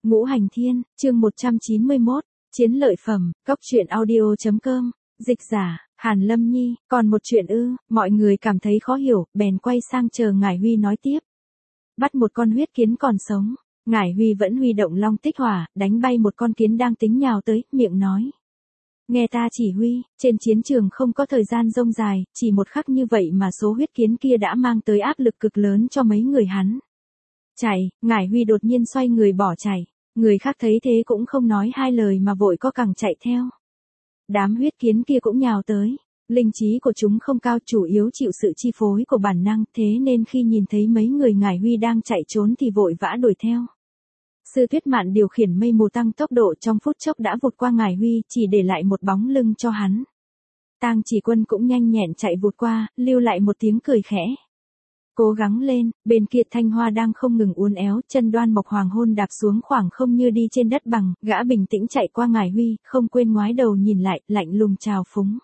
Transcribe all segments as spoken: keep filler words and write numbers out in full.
Ngũ Hành Thiên, chương một trăm chín mươi mốt, chiến lợi phẩm, cóc truyện audio chấm com, dịch giả, Hàn Lâm Nhi, còn một chuyện ư, mọi người cảm thấy khó hiểu, bèn quay sang chờ Ngải Huy nói tiếp. Bắt một con huyết kiến còn sống, Ngải Huy vẫn huy động long tích hỏa, đánh bay một con kiến đang tính nhào tới, miệng nói. Nghe ta chỉ huy, trên chiến trường không có thời gian rông dài, chỉ một khắc như vậy mà số huyết kiến kia đã mang tới áp lực cực lớn cho mấy người hắn. Chạy, Ngải Huy đột nhiên xoay người bỏ chạy, người khác thấy thế cũng không nói hai lời mà vội co cẳng chạy theo. Đám huyết kiến kia cũng nhào tới, linh trí của chúng không cao, chủ yếu chịu sự chi phối của bản năng, thế nên khi nhìn thấy mấy người Ngải Huy đang chạy trốn thì vội vã đuổi theo. Sư Tuyết Mạn điều khiển mây mù tăng tốc độ trong phút chốc đã vụt qua Ngải Huy, chỉ để lại một bóng lưng cho hắn. Tang Chỉ Quân cũng nhanh nhẹn chạy vụt qua, lưu lại một tiếng cười khẽ. Cố gắng lên, bên kia Thanh Hoa đang không ngừng uốn éo, chân Đoan Mộc Hoàng Hôn đạp xuống khoảng không như đi trên đất bằng, gã bình tĩnh chạy qua Ngải Huy, không quên ngoái đầu nhìn lại, lạnh lùng chào phúng.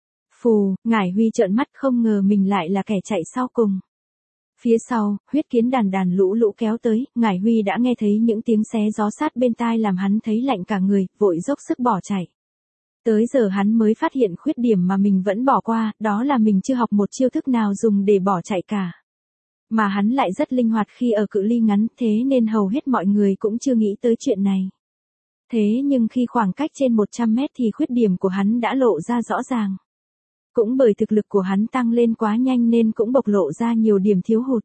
Phù, Ngải Huy trợn mắt không ngờ mình lại là kẻ chạy sau cùng. Phía sau, huyết kiến đàn đàn lũ lũ kéo tới, Ngải Huy đã nghe thấy những tiếng xé gió sát bên tai làm hắn thấy lạnh cả người, vội dốc sức bỏ chạy. Tới giờ hắn mới phát hiện khuyết điểm mà mình vẫn bỏ qua, đó là mình chưa học một chiêu thức nào dùng để bỏ chạy cả. Mà hắn lại rất linh hoạt khi ở cự ly ngắn, thế nên hầu hết mọi người cũng chưa nghĩ tới chuyện này. Thế nhưng khi khoảng cách trên một trăm mét thì khuyết điểm của hắn đã lộ ra rõ ràng. Cũng bởi thực lực của hắn tăng lên quá nhanh nên cũng bộc lộ ra nhiều điểm thiếu hụt.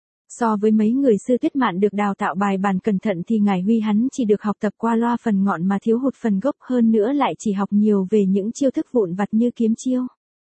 So với mấy người Sư Tuyết Mạn được đào tạo bài bản cẩn thận thì Ngải Huy hắn chỉ được học tập qua loa phần ngọn mà thiếu hụt phần gốc, hơn nữa lại chỉ học nhiều về những chiêu thức vụn vặt như kiếm chiêu.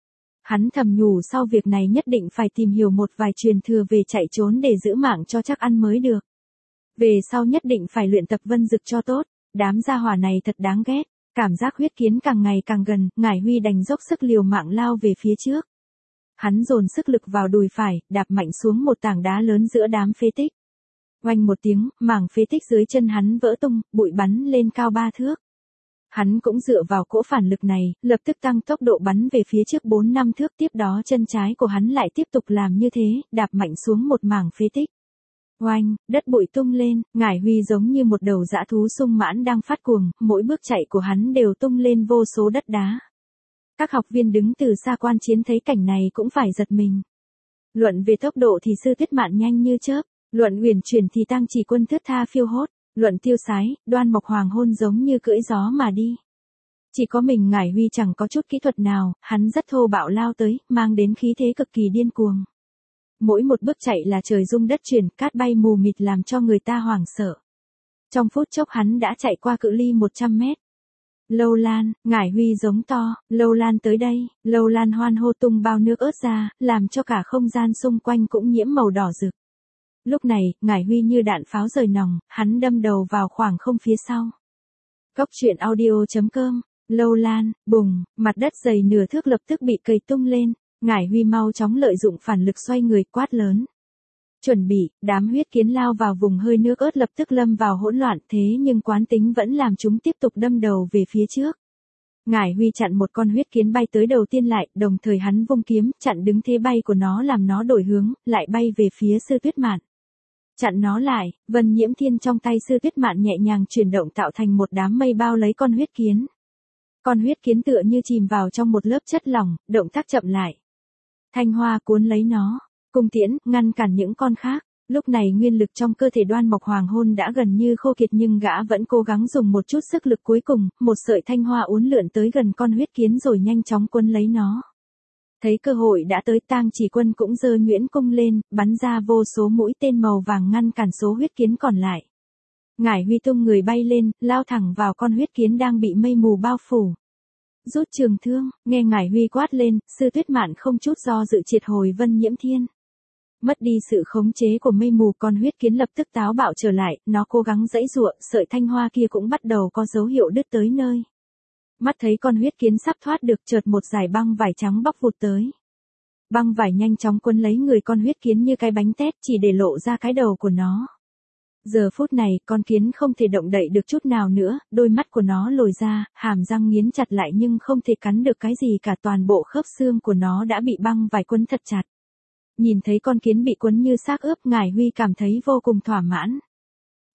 Hắn thầm nhủ sau việc này nhất định phải tìm hiểu một vài truyền thừa về chạy trốn để giữ mạng cho chắc ăn mới được. Về sau nhất định phải luyện tập vân dực cho tốt, đám gia hỏa này thật đáng ghét. Cảm giác huyết kiến càng ngày càng gần, Ngải Huy đành dốc sức liều mạng lao về phía trước. Hắn dồn sức lực vào đùi phải, đạp mạnh xuống một tảng đá lớn giữa đám phế tích. Oanh một tiếng, mảng phế tích dưới chân hắn vỡ tung, bụi bắn lên cao ba thước. Hắn cũng dựa vào cỗ phản lực này, lập tức tăng tốc độ bắn về phía trước bốn năm thước, tiếp đó chân trái của hắn lại tiếp tục làm như thế, đạp mạnh xuống một mảng phế tích. Oanh, đất bụi tung lên, Ngải Huy giống như một đầu dã thú sung mãn đang phát cuồng, mỗi bước chạy của hắn đều tung lên vô số đất đá. Các học viên đứng từ xa quan chiến thấy cảnh này cũng phải giật mình. Luận về tốc độ thì Sư Tuyết Mạn nhanh như chớp, luận uyển chuyển thì Tang Chỉ Quân thướt tha phiêu hốt, luận tiêu sái, Đoan Mộc Hoàng Hôn giống như cưỡi gió mà đi. Chỉ có mình Ngải Huy chẳng có chút kỹ thuật nào, hắn rất thô bạo lao tới, mang đến khí thế cực kỳ điên cuồng. Mỗi một bước chạy là trời rung đất chuyển, cát bay mù mịt làm cho người ta hoảng sợ. Trong phút chốc hắn đã chạy qua cự ly một trăm mét. Lâu Lan, Ngải Huy giống to, Lâu Lan tới đây, Lâu Lan hoan hô tung bao nước ớt ra, làm cho cả không gian xung quanh cũng nhiễm màu đỏ rực. Lúc này, Ngải Huy như đạn pháo rời nòng, hắn đâm đầu vào khoảng không phía sau. Cóc truyện audio chấm com, Lâu Lan, bùng, mặt đất dày nửa thước lập tức bị cầy tung lên. Ngải Huy mau chóng lợi dụng phản lực xoay người quát lớn. Chuẩn bị, đám huyết kiến lao vào vùng hơi nước ớt lập tức lâm vào hỗn loạn, thế nhưng quán tính vẫn làm chúng tiếp tục đâm đầu về phía trước. Ngải Huy chặn một con huyết kiến bay tới đầu tiên lại, đồng thời hắn vung kiếm, chặn đứng thế bay của nó làm nó đổi hướng, lại bay về phía Sư Tuyết Mạn. Chặn nó lại, Vân Nhiễm Thiên trong tay Sư Tuyết Mạn nhẹ nhàng chuyển động tạo thành một đám mây bao lấy con huyết kiến. Con huyết kiến tựa như chìm vào trong một lớp chất lỏng, động tác chậm lại. Thanh Hoa cuốn lấy nó, cung tiễn, ngăn cản những con khác. Lúc này nguyên lực trong cơ thể Đoan Mộc Hoàng Hôn đã gần như khô kiệt nhưng gã vẫn cố gắng dùng một chút sức lực cuối cùng, một sợi thanh hoa uốn lượn tới gần con huyết kiến rồi nhanh chóng cuốn lấy nó. Thấy cơ hội đã tới, Tang Chỉ Quân cũng giơ nhuyễn cung lên, bắn ra vô số mũi tên màu vàng ngăn cản số huyết kiến còn lại. Ngải Huy tung người bay lên, lao thẳng vào con huyết kiến đang bị mây mù bao phủ. Rút trường thương, nghe Ngải Huy quát lên, Sư Tuyết Mạn không chút do dự triệt hồi Vân Nhiễm Thiên. Mất đi sự khống chế của mây mù, con huyết kiến lập tức táo bạo trở lại, nó cố gắng giãy giụa, sợi thanh hoa kia cũng bắt đầu có dấu hiệu đứt tới nơi. Mắt thấy con huyết kiến sắp thoát được, chợt một dải băng vải trắng bóc vụt tới. Băng vải nhanh chóng quấn lấy người con huyết kiến như cái bánh tét, chỉ để lộ ra cái đầu của nó. Giờ phút này, con kiến không thể động đậy được chút nào nữa, đôi mắt của nó lồi ra, hàm răng nghiến chặt lại nhưng không thể cắn được cái gì cả, toàn bộ khớp xương của nó đã bị băng vải quấn thật chặt. Nhìn thấy con kiến bị quấn như xác ướp, Ngải Huy cảm thấy vô cùng thỏa mãn.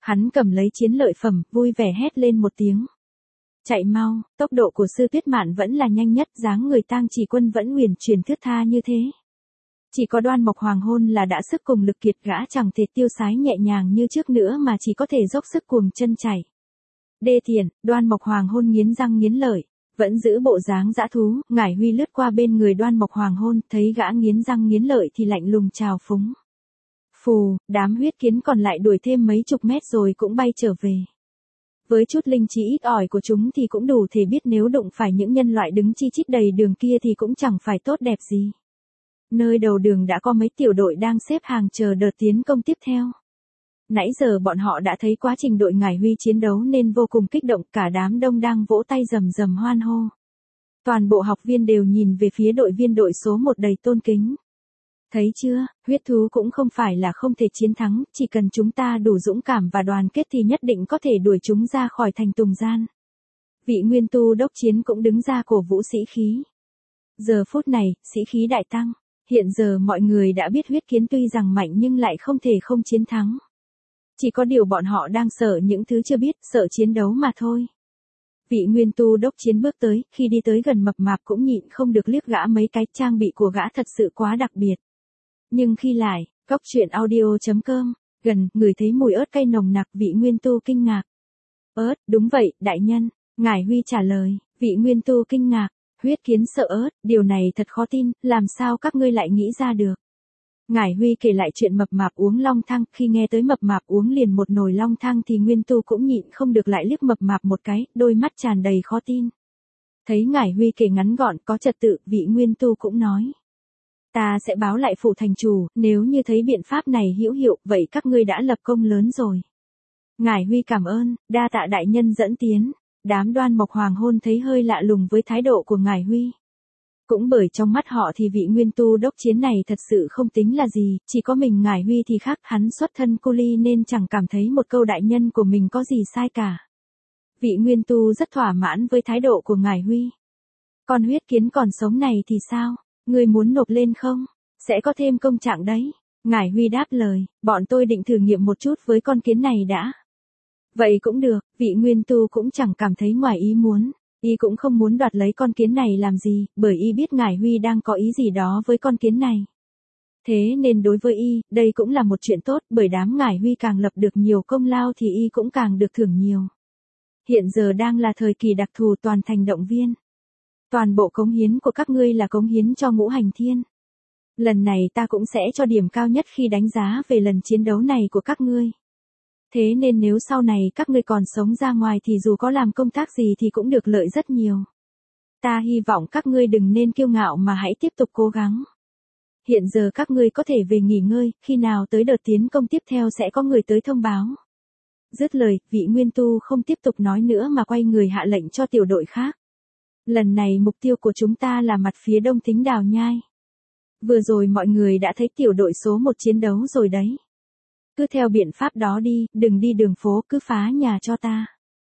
Hắn cầm lấy chiến lợi phẩm, vui vẻ hét lên một tiếng. Chạy mau, tốc độ của Sư Tuyết Mạn vẫn là nhanh nhất, dáng người Tang Chỉ Quân vẫn uyển chuyển thướt tha như thế. Chỉ có Đoan Mộc Hoàng Hôn là đã sức cùng lực kiệt, gã chẳng thể tiêu sái nhẹ nhàng như trước nữa mà chỉ có thể dốc sức cuồng chân chạy. Đê tiện, Đoan Mộc Hoàng Hôn nghiến răng nghiến lợi, vẫn giữ bộ dáng dã thú. Ngải Huy lướt qua bên người Đoan Mộc Hoàng Hôn, thấy gã nghiến răng nghiến lợi thì lạnh lùng chào phúng. Phù, đám huyết kiến còn lại đuổi thêm mấy chục mét rồi cũng bay trở về. Với chút linh trí ít ỏi của chúng thì cũng đủ thể biết nếu đụng phải những nhân loại đứng chi chít đầy đường kia thì cũng chẳng phải tốt đẹp gì. Nơi đầu đường đã có mấy tiểu đội đang xếp hàng chờ đợt tiến công tiếp theo. Nãy giờ bọn họ đã thấy quá trình đội Ngải Huy chiến đấu nên vô cùng kích động, cả đám đông đang vỗ tay rầm rầm hoan hô. Toàn bộ học viên đều nhìn về phía đội viên đội số một đầy tôn kính. Thấy chưa, huyết thú cũng không phải là không thể chiến thắng, chỉ cần chúng ta đủ dũng cảm và đoàn kết thì nhất định có thể đuổi chúng ra khỏi thành Tùng Gian. Vị nguyên tu đốc chiến cũng đứng ra cổ vũ sĩ khí. Giờ phút này, sĩ khí đại tăng. Hiện giờ mọi người đã biết huyết kiến tuy rằng mạnh nhưng lại không thể không chiến thắng. Chỉ có điều bọn họ đang sợ những thứ chưa biết, sợ chiến đấu mà thôi. Vị nguyên tu đốc chiến bước tới, khi đi tới gần mập mạp cũng nhịn không được liếc gã mấy cái, trang bị của gã thật sự quá đặc biệt. Nhưng khi lại, cóc truyện audio chấm com, gần, ngửi thấy mùi ớt cay nồng nặc, vị nguyên tu kinh ngạc. Ớt, đúng vậy, đại nhân, Ngải Huy trả lời. Vị nguyên tu kinh ngạc, huyết kiến sợ ớt, điều này thật khó tin, làm sao các ngươi lại nghĩ ra được. Ngải Huy kể lại chuyện mập mạp uống long thang, khi nghe tới mập mạp uống liền một nồi long thang thì nguyên tu cũng nhịn không được lại liếc mập mạp một cái, đôi mắt tràn đầy khó tin. Thấy Ngải Huy kể ngắn gọn có trật tự, vị nguyên tu cũng nói. Ta sẽ báo lại phủ thành chủ, nếu như thấy biện pháp này hữu hiệu, vậy các ngươi đã lập công lớn rồi. Ngải Huy cảm ơn, đa tạ đại nhân dẫn tiến. Đám Đoan Mộc Hoàng Hôn thấy hơi lạ lùng với thái độ của Ngải Huy. Cũng bởi trong mắt họ thì vị nguyên tu đốc chiến này thật sự không tính là gì, chỉ có mình Ngải Huy thì khác, hắn xuất thân cu ly nên chẳng cảm thấy một câu đại nhân của mình có gì sai cả. Vị nguyên tu rất thỏa mãn với thái độ của Ngải Huy. Còn huyết kiến còn sống này thì sao? Ngươi muốn nộp lên không? Sẽ có thêm công trạng đấy. Ngải Huy đáp lời, bọn tôi định thử nghiệm một chút với con kiến này đã. Vậy cũng được, vị nguyên tu cũng chẳng cảm thấy ngoài ý muốn. Y cũng không muốn đoạt lấy con kiến này làm gì, bởi y biết Ngải Huy đang có ý gì đó với con kiến này. Thế nên đối với y, đây cũng là một chuyện tốt, bởi đám Ngải Huy càng lập được nhiều công lao thì y cũng càng được thưởng nhiều. Hiện giờ đang là thời kỳ đặc thù, toàn thành động viên. Toàn bộ cống hiến của các ngươi là cống hiến cho Ngũ Hành Thiên. Lần này ta cũng sẽ cho điểm cao nhất khi đánh giá về lần chiến đấu này của các ngươi. Thế nên nếu sau này các ngươi còn sống ra ngoài thì dù có làm công tác gì thì cũng được lợi rất nhiều. Ta hy vọng các ngươi đừng nên kiêu ngạo mà hãy tiếp tục cố gắng. Hiện giờ các ngươi có thể về nghỉ ngơi, khi nào tới đợt tiến công tiếp theo sẽ có người tới thông báo. Dứt lời, vị nguyên tu không tiếp tục nói nữa mà quay người hạ lệnh cho tiểu đội khác. Lần này mục tiêu của chúng ta là mặt phía đông Thính Đào Nhai. Vừa rồi mọi người đã thấy tiểu đội số một chiến đấu rồi đấy. Cứ theo biện pháp đó đi, đừng đi đường phố, cứ phá nhà cho ta.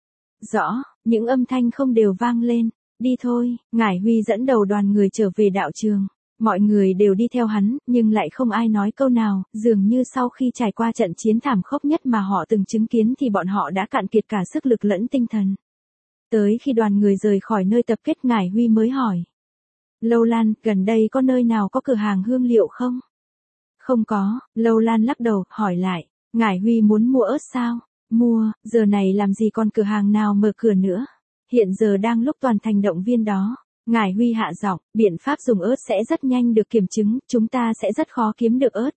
Rõ, những âm thanh không đều vang lên. Đi thôi, Ngải Huy dẫn đầu đoàn người trở về đạo trường. Mọi người đều đi theo hắn, nhưng lại không ai nói câu nào, dường như sau khi trải qua trận chiến thảm khốc nhất mà họ từng chứng kiến thì bọn họ đã cạn kiệt cả sức lực lẫn tinh thần. Tới khi đoàn người rời khỏi nơi tập kết, Ngải Huy mới hỏi. Lâu Lan, gần đây có nơi nào có cửa hàng hương liệu không? Không có, Lâu Lan lắc đầu, hỏi lại. Ngải Huy muốn mua ớt sao? Mua, giờ này làm gì còn cửa hàng nào mở cửa nữa? Hiện giờ đang lúc toàn thành động viên đó. Ngải Huy hạ giọng, biện pháp dùng ớt sẽ rất nhanh được kiểm chứng, chúng ta sẽ rất khó kiếm được ớt.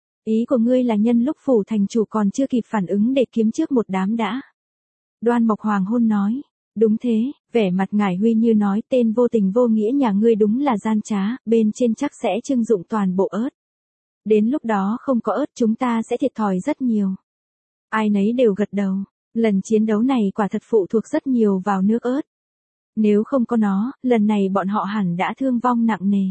Ý của ngươi là nhân lúc phủ thành chủ còn chưa kịp phản ứng để kiếm trước một đám đã. Đoan Mộc Hoàng Hôn nói, đúng thế, vẻ mặt Ngải Huy như nói, tên vô tình vô nghĩa nhà ngươi đúng là gian trá, bên trên chắc sẽ trưng dụng toàn bộ ớt. Đến lúc đó không có ớt chúng ta sẽ thiệt thòi rất nhiều. Ai nấy đều gật đầu, lần chiến đấu này quả thật phụ thuộc rất nhiều vào nước ớt. Nếu không có nó, lần này bọn họ hẳn đã thương vong nặng nề.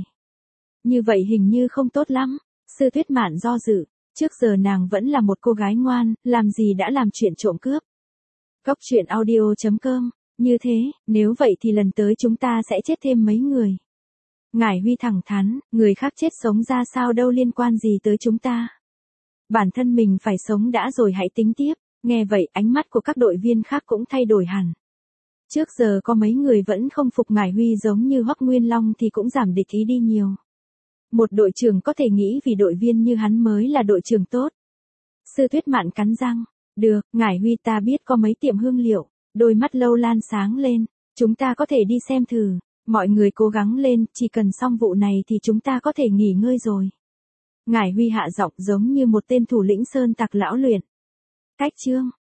Như vậy hình như không tốt lắm. Sư Tuyết Mạn do dự, trước giờ nàng vẫn là một cô gái ngoan, làm gì đã làm chuyện trộm cướp. Cóc truyện audio chấm com, như thế, nếu vậy thì lần tới chúng ta sẽ chết thêm mấy người. Ngải Huy thẳng thắn, người khác chết sống ra sao đâu liên quan gì tới chúng ta. Bản thân mình phải sống đã rồi hãy tính tiếp. Nghe vậy ánh mắt của các đội viên khác cũng thay đổi hẳn. Trước giờ có mấy người vẫn không phục Ngải Huy giống như Hoắc Nguyên Long thì cũng giảm địch ý đi nhiều. Một đội trưởng có thể nghĩ vì đội viên như hắn mới là đội trưởng tốt. Sư Tuyết Mạn cắn răng. Được, Ngải Huy ta biết có mấy tiệm hương liệu. Đôi mắt Lâu Lan sáng lên. Chúng ta có thể đi xem thử. Mọi người cố gắng lên, chỉ cần xong vụ này thì chúng ta có thể nghỉ ngơi rồi. Ngải Huy hạ giọng giống như một tên thủ lĩnh sơn tặc lão luyện. Cách chương